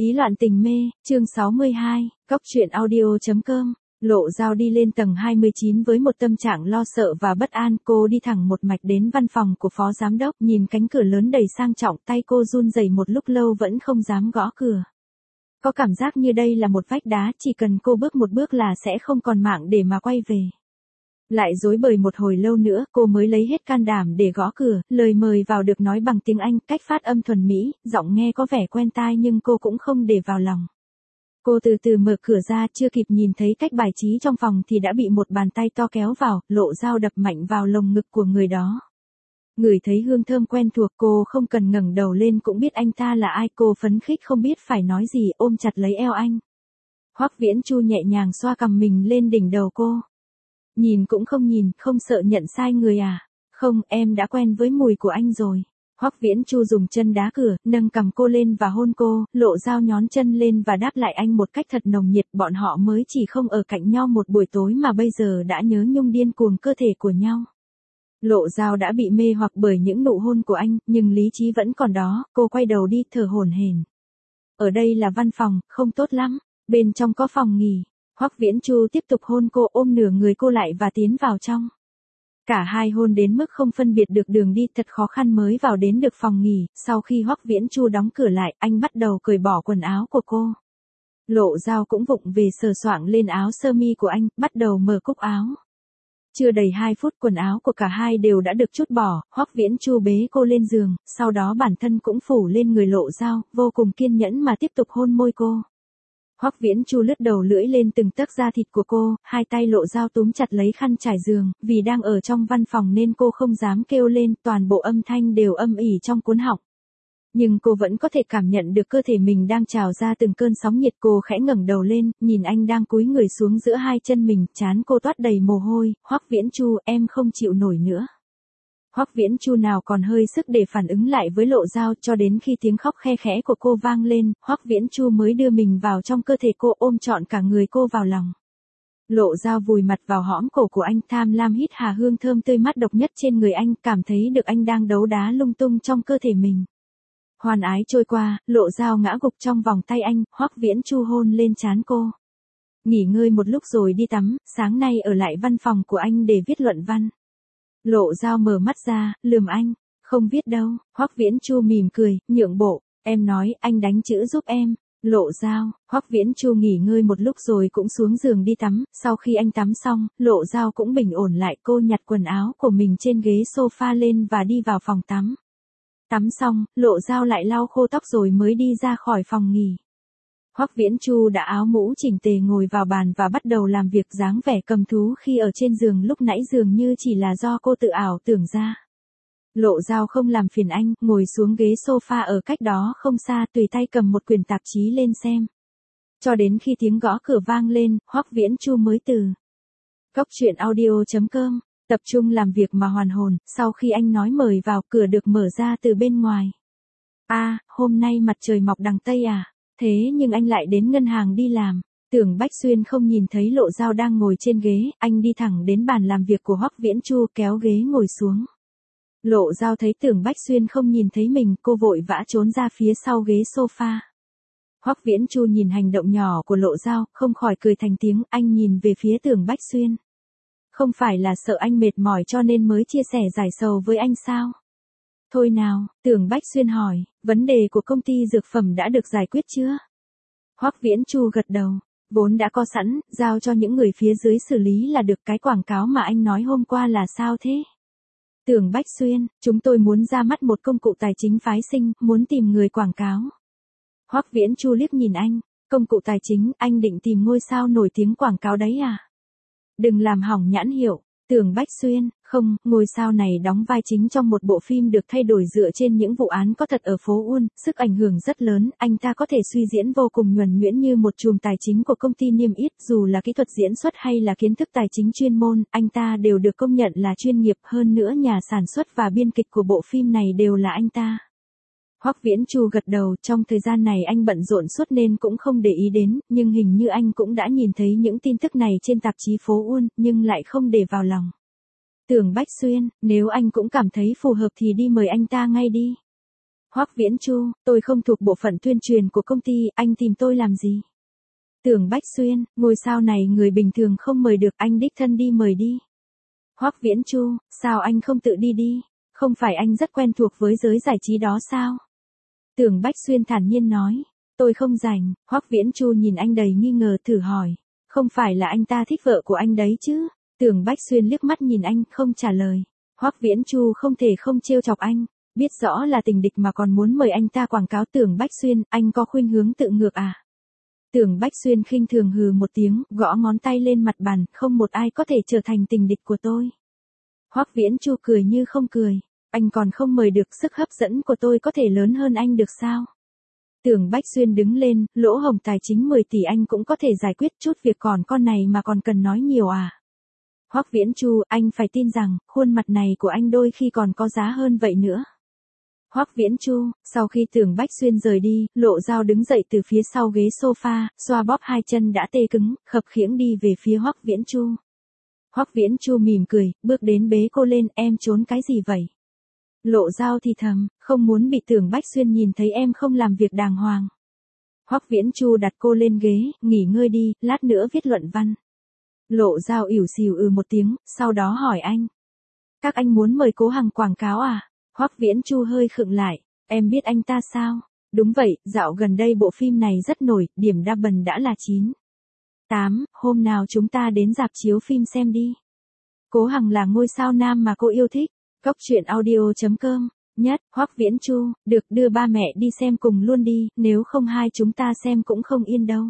Ý loạn tình mê, chương 62, Cóc truyện audio.com. Lộ Dao đi lên tầng 29 với một tâm trạng lo sợ và bất an, cô đi thẳng một mạch đến văn phòng của phó giám đốc, nhìn cánh cửa lớn đầy sang trọng, tay cô run rẩy một lúc lâu vẫn không dám gõ cửa. Có cảm giác như đây là một vách đá, chỉ cần cô bước một bước là sẽ không còn mạng để mà quay về. Lại rối bời một hồi lâu nữa, cô mới lấy hết can đảm để gõ cửa, lời mời vào được nói bằng tiếng Anh, cách phát âm thuần mỹ, giọng nghe có vẻ quen tai nhưng cô cũng không để vào lòng. Cô từ từ mở cửa ra, chưa kịp nhìn thấy cách bài trí trong phòng thì đã bị một bàn tay to kéo vào, Lộ Dao đập mạnh vào lồng ngực của người đó. Ngửi thấy hương thơm quen thuộc, cô không cần ngẩng đầu lên cũng biết anh ta là ai, cô phấn khích không biết phải nói gì, ôm chặt lấy eo anh. Hoắc Viễn Chu nhẹ nhàng xoa cằm mình lên đỉnh đầu cô. Nhìn cũng không nhìn, không sợ nhận sai người à? Không, em đã quen với mùi của anh rồi. Hoắc Viễn Chu dùng chân đá cửa, nâng cằm cô lên và hôn cô, Lộ Dao nhón chân lên và đáp lại anh một cách thật nồng nhiệt, bọn họ mới chỉ không ở cạnh nhau một buổi tối mà bây giờ đã nhớ nhung điên cuồng cơ thể của nhau. Lộ Dao đã bị mê hoặc bởi những nụ hôn của anh, nhưng lý trí vẫn còn đó, cô quay đầu đi thở hổn hển. Ở đây là văn phòng, không tốt lắm, bên trong có phòng nghỉ. Hoắc Viễn Chu tiếp tục hôn cô, ôm nửa người cô lại và tiến vào trong. Cả hai hôn đến mức không phân biệt được đường đi, thật khó khăn mới vào đến được phòng nghỉ, sau khi Hoắc Viễn Chu đóng cửa lại, anh bắt đầu cởi bỏ quần áo của cô. Lộ Dao cũng vụng về sờ soạng lên áo sơ mi của anh, bắt đầu mở cúc áo. Chưa đầy 2 phút quần áo của cả hai đều đã được trút bỏ, Hoắc Viễn Chu bế cô lên giường, sau đó bản thân cũng phủ lên người Lộ Dao, vô cùng kiên nhẫn mà tiếp tục hôn môi cô. Hoắc Viễn Chu lướt đầu lưỡi lên từng tấc da thịt của cô, hai tay Lộ Dao túm chặt lấy khăn trải giường, vì đang ở trong văn phòng nên cô không dám kêu lên, toàn bộ âm thanh đều âm ỉ trong cuốn họng. Nhưng cô vẫn có thể cảm nhận được cơ thể mình đang trào ra từng cơn sóng nhiệt, cô khẽ ngẩng đầu lên, nhìn anh đang cúi người xuống giữa hai chân mình, trán cô toát đầy mồ hôi, Hoắc Viễn Chu, em không chịu nổi nữa. Hoắc Viễn Chu nào còn hơi sức để phản ứng lại với Lộ Dao, cho đến khi tiếng khóc khe khẽ của cô vang lên, Hoắc Viễn Chu mới đưa mình vào trong cơ thể cô, ôm trọn cả người cô vào lòng. Lộ Dao vùi mặt vào hõm cổ của anh, tham lam hít hà hương thơm tươi mát độc nhất trên người anh, cảm thấy được anh đang đấu đá lung tung trong cơ thể mình. Hoan ái trôi qua, Lộ Dao ngã gục trong vòng tay anh, Hoắc Viễn Chu hôn lên trán cô. Nghỉ ngơi một lúc rồi đi tắm, sáng nay ở lại văn phòng của anh để viết luận văn. Lộ Dao mở mắt ra, lườm anh, không viết đâu. Hoắc Viễn Chu mỉm cười, nhượng bộ, em nói, anh đánh chữ giúp em. Lộ Dao, Hoắc Viễn Chu nghỉ ngơi một lúc rồi cũng xuống giường đi tắm, sau khi anh tắm xong, Lộ Dao cũng bình ổn lại, cô nhặt quần áo của mình trên ghế sofa lên và đi vào phòng tắm. Tắm xong, Lộ Dao lại lau khô tóc rồi mới đi ra khỏi phòng nghỉ. Hoắc Viễn Chu đã áo mũ chỉnh tề ngồi vào bàn và bắt đầu làm việc, dáng vẻ cầm thú khi ở trên giường lúc nãy dường như chỉ là do cô tự ảo tưởng ra. Lộ Dao không làm phiền anh, ngồi xuống ghế sofa ở cách đó không xa, tùy tay cầm một quyển tạp chí lên xem. Cho đến khi tiếng gõ cửa vang lên, Hoắc Viễn Chu mới từ Cóc truyện audio.com tập trung làm việc mà hoàn hồn, sau khi anh nói mời vào, cửa được mở ra từ bên ngoài. Hôm nay mặt trời mọc đằng Tây à? Thế nhưng anh lại đến ngân hàng đi làm. Tưởng Bách Xuyên không nhìn thấy Lộ Dao đang ngồi trên ghế, anh đi thẳng đến bàn làm việc của Hoắc Viễn Chu, kéo ghế ngồi xuống. Lộ Dao thấy Tưởng Bách Xuyên không nhìn thấy mình, cô vội vã trốn ra phía sau ghế sofa. Hoắc Viễn Chu nhìn hành động nhỏ của Lộ Dao, không khỏi cười thành tiếng, anh nhìn về phía Tưởng Bách Xuyên. Không phải là sợ anh mệt mỏi cho nên mới chia sẻ giải sầu với anh sao? Thôi nào, Tưởng Bách Xuyên hỏi, vấn đề của công ty dược phẩm đã được giải quyết chưa? Hoắc Viễn Chu gật đầu, vốn đã có sẵn, giao cho những người phía dưới xử lý là được. Cái quảng cáo mà anh nói hôm qua là sao thế? Tưởng Bách Xuyên, chúng tôi muốn ra mắt một công cụ tài chính phái sinh, muốn tìm người quảng cáo. Hoắc Viễn Chu liếc nhìn anh, công cụ tài chính, anh định tìm ngôi sao nổi tiếng quảng cáo đấy à? Đừng làm hỏng nhãn hiệu. Tưởng Bách Xuyên, không, ngôi sao này đóng vai chính trong một bộ phim được thay đổi dựa trên những vụ án có thật ở phố Uôn, sức ảnh hưởng rất lớn, anh ta có thể suy diễn vô cùng nhuần nhuyễn như một trùm tài chính của công ty niêm yết, dù là kỹ thuật diễn xuất hay là kiến thức tài chính chuyên môn, anh ta đều được công nhận là chuyên nghiệp, hơn nữa nhà sản xuất và biên kịch của bộ phim này đều là anh ta. Hoắc Viễn Chu gật đầu, trong thời gian này anh bận rộn suốt nên cũng không để ý đến, nhưng hình như anh cũng đã nhìn thấy những tin tức này trên tạp chí phố Uôn, nhưng lại không để vào lòng. Tưởng Bách Xuyên, nếu anh cũng cảm thấy phù hợp thì đi mời anh ta ngay đi. Hoắc Viễn Chu, tôi không thuộc bộ phận tuyên truyền của công ty, anh tìm tôi làm gì? Tưởng Bách Xuyên, ngôi sao này người bình thường không mời được, anh đích thân đi mời đi. Hoắc Viễn Chu, sao anh không tự đi đi? Không phải anh rất quen thuộc với giới giải trí đó sao? Tưởng Bách Xuyên thản nhiên nói, tôi không rảnh. Hoắc Viễn Chu nhìn anh đầy nghi ngờ thử hỏi, không phải là anh ta thích vợ của anh đấy chứ? Tưởng Bách Xuyên liếc mắt nhìn anh, không trả lời. Hoắc Viễn Chu không thể không trêu chọc anh, biết rõ là tình địch mà còn muốn mời anh ta quảng cáo. Tưởng Bách Xuyên, anh có khuynh hướng tự ngược à? Tưởng Bách Xuyên khinh thường hừ một tiếng, gõ ngón tay lên mặt bàn, không một ai có thể trở thành tình địch của tôi. Hoắc Viễn Chu cười như không cười, anh còn không mời được, sức hấp dẫn của tôi có thể lớn hơn anh được sao? Tưởng Bách Xuyên đứng lên, lỗ hổng tài chính 10 tỷ anh cũng có thể giải quyết, chút việc còn con này mà còn cần nói nhiều à? Hoắc Viễn Chu, anh phải tin rằng, khuôn mặt này của anh đôi khi còn có giá hơn vậy nữa. Hoắc Viễn Chu, sau khi Tưởng Bách Xuyên rời đi, Lộ Dao đứng dậy từ phía sau ghế sofa, xoa bóp hai chân đã tê cứng, khập khiễng đi về phía Hoắc Viễn Chu. Hoắc Viễn Chu mỉm cười, bước đến bế cô lên, em trốn cái gì vậy? Lộ Dao thì thầm, không muốn bị Tưởng Bách Xuyên nhìn thấy em không làm việc đàng hoàng. Hoắc Viễn Chu đặt cô lên ghế, nghỉ ngơi đi, lát nữa viết luận văn. Lộ Dao ỉu xìu một tiếng, sau đó hỏi anh. Các anh muốn mời Cố Hằng quảng cáo à? Hoắc Viễn Chu hơi khựng lại, em biết anh ta sao? Đúng vậy, dạo gần đây bộ phim này rất nổi, điểm đa bần đã là 9. 8, hôm nào chúng ta đến rạp chiếu phim xem đi. Cố Hằng là ngôi sao nam mà cô yêu thích. Cốc truyện audio.com. Nhất, Hoắc Viễn Chu, được, đưa ba mẹ đi xem cùng luôn đi, nếu không hai chúng ta xem cũng không yên đâu.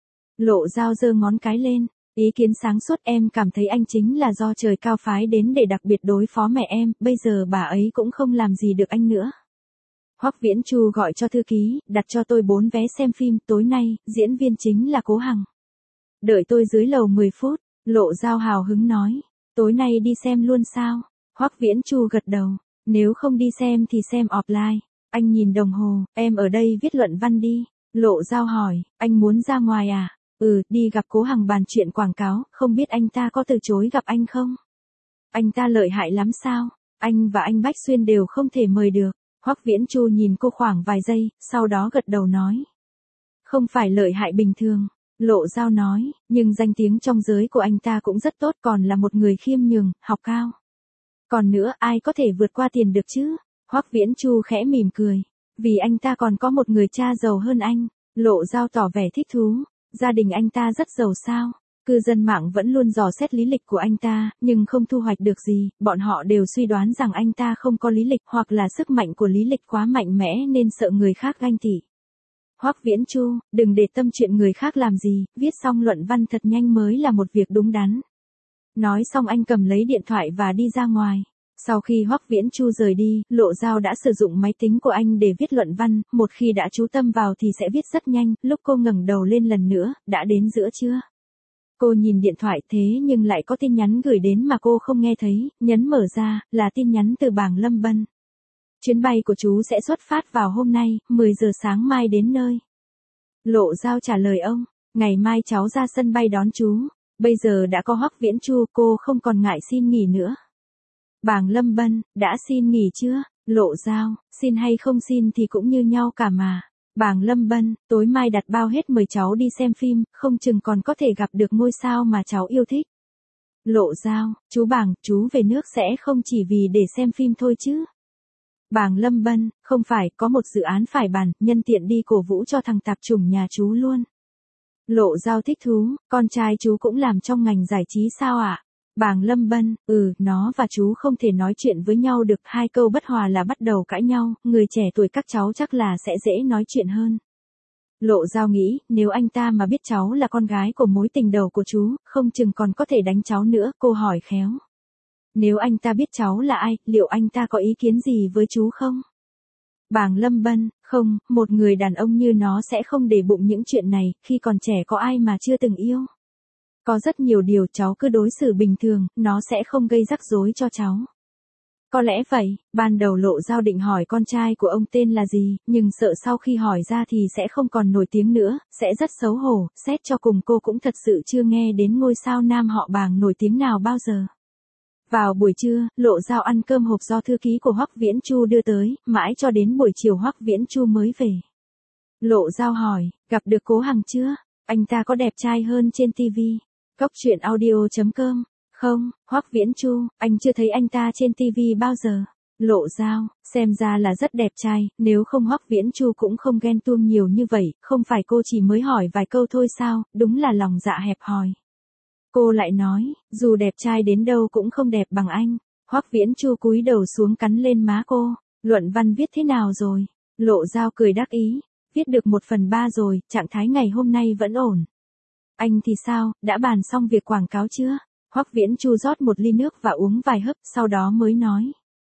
Lộ Dao giơ ngón cái lên, ý kiến sáng suốt, em cảm thấy anh chính là do trời cao phái đến để đặc biệt đối phó mẹ em, bây giờ bà ấy cũng không làm gì được anh nữa. Hoắc Viễn Chu gọi cho thư ký, đặt cho tôi 4 vé xem phim, tối nay, diễn viên chính là Cố Hằng. Đợi tôi dưới lầu 10 phút, Lộ Dao hào hứng nói, tối nay đi xem luôn sao? Hoắc Viễn Chu gật đầu, nếu không đi xem thì xem offline. Anh nhìn đồng hồ, em ở đây viết luận văn đi. Lộ Dao hỏi, anh muốn ra ngoài à? Đi gặp Cố Hằng bàn chuyện quảng cáo, không biết anh ta có từ chối gặp anh không? Anh ta lợi hại lắm sao? Anh và anh Bách Xuyên đều không thể mời được. Hoắc Viễn Chu nhìn cô khoảng vài giây, sau đó gật đầu nói. Không phải lợi hại bình thường. Lộ Dao nói, nhưng danh tiếng trong giới của anh ta cũng rất tốt, còn là một người khiêm nhường, học cao. Còn nữa, ai có thể vượt qua tiền được chứ? Hoắc Viễn Chu khẽ mỉm cười. Vì anh ta còn có một người cha giàu hơn anh. Lộ Dao tỏ vẻ thích thú. Gia đình anh ta rất giàu sao? Cư dân mạng vẫn luôn dò xét lý lịch của anh ta, nhưng không thu hoạch được gì, bọn họ đều suy đoán rằng anh ta không có lý lịch, hoặc là sức mạnh của lý lịch quá mạnh mẽ nên sợ người khác ganh tị. Hoắc Viễn Chu, đừng để tâm chuyện người khác làm gì, viết xong luận văn thật nhanh mới là một việc đúng đắn. Nói xong anh cầm lấy điện thoại và đi ra ngoài. Sau khi Hoắc Viễn Chu rời đi, Lộ Dao đã sử dụng máy tính của anh để viết luận văn, một khi đã chú tâm vào thì sẽ viết rất nhanh. Lúc cô ngẩng đầu lên lần nữa, đã đến giữa trưa. Cô nhìn điện thoại thế nhưng lại có tin nhắn gửi đến mà cô không nghe thấy, nhấn mở ra, là tin nhắn từ Bàng Lâm Bân. Chuyến bay của chú sẽ xuất phát vào hôm nay, 10 giờ sáng mai đến nơi. Lộ Dao trả lời ông, ngày mai cháu ra sân bay đón chú. Bây giờ đã có Hoắc Viễn Chu, cô không còn ngại xin nghỉ nữa. Bàng Lâm Bân, đã xin nghỉ chưa? Lộ Dao, xin hay không xin thì cũng như nhau cả mà. Bàng Lâm Bân, tối mai đặt bao hết mời cháu đi xem phim, không chừng còn có thể gặp được ngôi sao mà cháu yêu thích. Lộ Dao, chú Bàng, chú về nước sẽ không chỉ vì để xem phim thôi chứ? Bàng Lâm Bân, không phải, có một dự án phải bàn, nhân tiện đi cổ vũ cho thằng tạp chủng nhà chú luôn. Lộ Dao thích thú, con trai chú cũng làm trong ngành giải trí sao ạ? Bàng Lâm Bân, nó và chú không thể nói chuyện với nhau được, 2 câu bất hòa là bắt đầu cãi nhau, người trẻ tuổi các cháu chắc là sẽ dễ nói chuyện hơn. Lộ Dao nghĩ, nếu anh ta mà biết cháu là con gái của mối tình đầu của chú, không chừng còn có thể đánh cháu nữa, cô hỏi khéo. Nếu anh ta biết cháu là ai, liệu anh ta có ý kiến gì với chú không? Bàng Lâm Bân, không, một người đàn ông như nó sẽ không để bụng những chuyện này, khi còn trẻ có ai mà chưa từng yêu. Có rất nhiều điều cháu cứ đối xử bình thường, nó sẽ không gây rắc rối cho cháu. Có lẽ vậy, ban đầu Lộ Dao định hỏi con trai của ông tên là gì, nhưng sợ sau khi hỏi ra thì sẽ không còn nổi tiếng nữa, sẽ rất xấu hổ, xét cho cùng cô cũng thật sự chưa nghe đến ngôi sao nam họ Bàng nổi tiếng nào bao giờ. Vào buổi trưa, Lộ Dao ăn cơm hộp do thư ký của Hoắc Viễn Chu đưa tới, mãi cho đến buổi chiều Hoắc Viễn Chu mới về. Lộ Dao hỏi, gặp được Cố Hằng chưa? Anh ta có đẹp trai hơn trên TV? Cốc truyện audio.com. Không, Hoắc Viễn Chu, anh chưa thấy anh ta trên TV bao giờ. Lộ Dao, xem ra là rất đẹp trai, nếu không Hoắc Viễn Chu cũng không ghen tuông nhiều như vậy, không phải cô chỉ mới hỏi vài câu thôi sao, đúng là lòng dạ hẹp hòi. Cô lại nói, dù đẹp trai đến đâu cũng không đẹp bằng anh. Hoắc Viễn Chu cúi đầu xuống cắn lên má cô, luận văn viết thế nào rồi? Lộ Dao cười đắc ý, viết được 1/3 rồi, trạng thái ngày hôm nay vẫn ổn. Anh thì sao, đã bàn xong việc quảng cáo chưa? Hoắc Viễn Chu rót một ly nước và uống vài hớp, sau đó mới nói.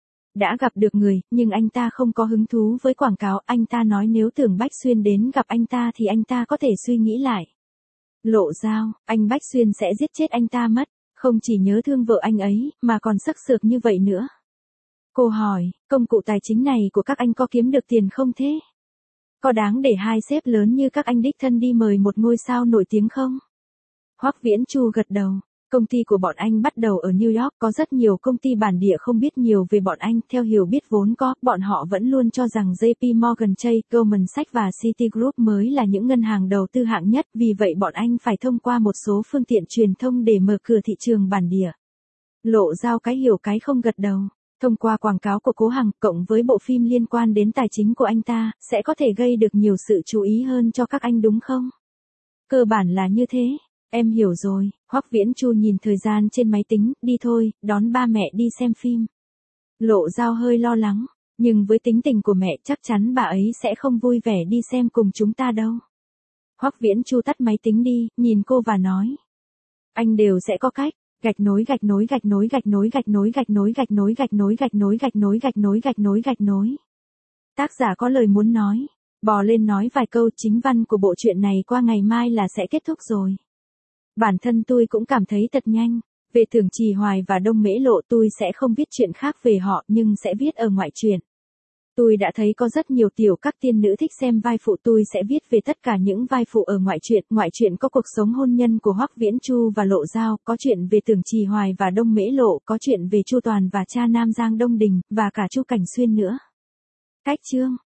Đã gặp được người, nhưng anh ta không có hứng thú với quảng cáo, anh ta nói nếu Tưởng Bách Xuyên đến gặp anh ta thì anh ta có thể suy nghĩ lại. Lộ Dao, anh Bách Xuyên sẽ giết chết anh ta mất, không chỉ nhớ thương vợ anh ấy, mà còn sắc sược như vậy nữa. Cô hỏi, công cụ tài chính này của các anh có kiếm được tiền không thế? Có đáng để hai sếp lớn như các anh đích thân đi mời một ngôi sao nổi tiếng không? Hoắc Viễn Chu gật đầu. Công ty của bọn anh bắt đầu ở New York, có rất nhiều công ty bản địa không biết nhiều về bọn anh, theo hiểu biết vốn có, bọn họ vẫn luôn cho rằng JP Morgan Chase, Goldman Sachs và Citigroup mới là những ngân hàng đầu tư hạng nhất, vì vậy bọn anh phải thông qua một số phương tiện truyền thông để mở cửa thị trường bản địa. Lộ Dao cái hiểu cái không gật đầu. Thông qua quảng cáo của Cố Hằng, cộng với bộ phim liên quan đến tài chính của anh ta, sẽ có thể gây được nhiều sự chú ý hơn cho các anh đúng không? Cơ bản là như thế. Em hiểu rồi. Hoắc Viễn Chu nhìn thời gian trên máy tính, đi thôi, đón ba mẹ đi xem phim. Lộ Dao hơi lo lắng, nhưng với tính tình của mẹ chắc chắn bà ấy sẽ không vui vẻ đi xem cùng chúng ta đâu. Hoắc Viễn Chu tắt máy tính đi, nhìn cô và nói. Anh đều sẽ có cách. Gạch nối gạch nối gạch nối gạch nối gạch nối gạch nối gạch nối gạch nối gạch nối gạch nối gạch nối gạch nối gạch nối. Tác giả có lời muốn nói, bò lên nói vài câu, chính văn của bộ truyện này qua ngày mai là sẽ kết thúc rồi. Bản thân tôi cũng cảm thấy thật nhanh. Về Tưởng Trì Hoài và Đông Mễ Lộ tôi sẽ không viết chuyện khác về họ nhưng sẽ viết ở ngoại truyện. Tôi đã thấy có rất nhiều tiểu các tiên nữ thích xem vai phụ, tôi sẽ viết về tất cả những vai phụ ở ngoại truyện. Ngoại truyện có cuộc sống hôn nhân của Hoắc Viễn Chu và Lộ Dao, có chuyện về Tưởng Trì Hoài và Đông Mễ Lộ, có chuyện về Chu Toàn và cha Nam Giang Đông Đình, và cả Chu Cảnh Xuyên nữa. Cách chương